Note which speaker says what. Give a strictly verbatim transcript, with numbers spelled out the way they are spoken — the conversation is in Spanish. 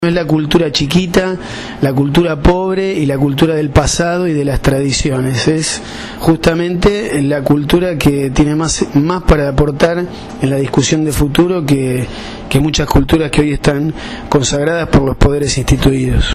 Speaker 1: No es la cultura chiquita, la cultura pobre y la cultura del pasado y de las tradiciones. Es justamente la cultura que tiene más, más para aportar en la discusión de futuro que, que muchas culturas que hoy están consagradas por los poderes instituidos.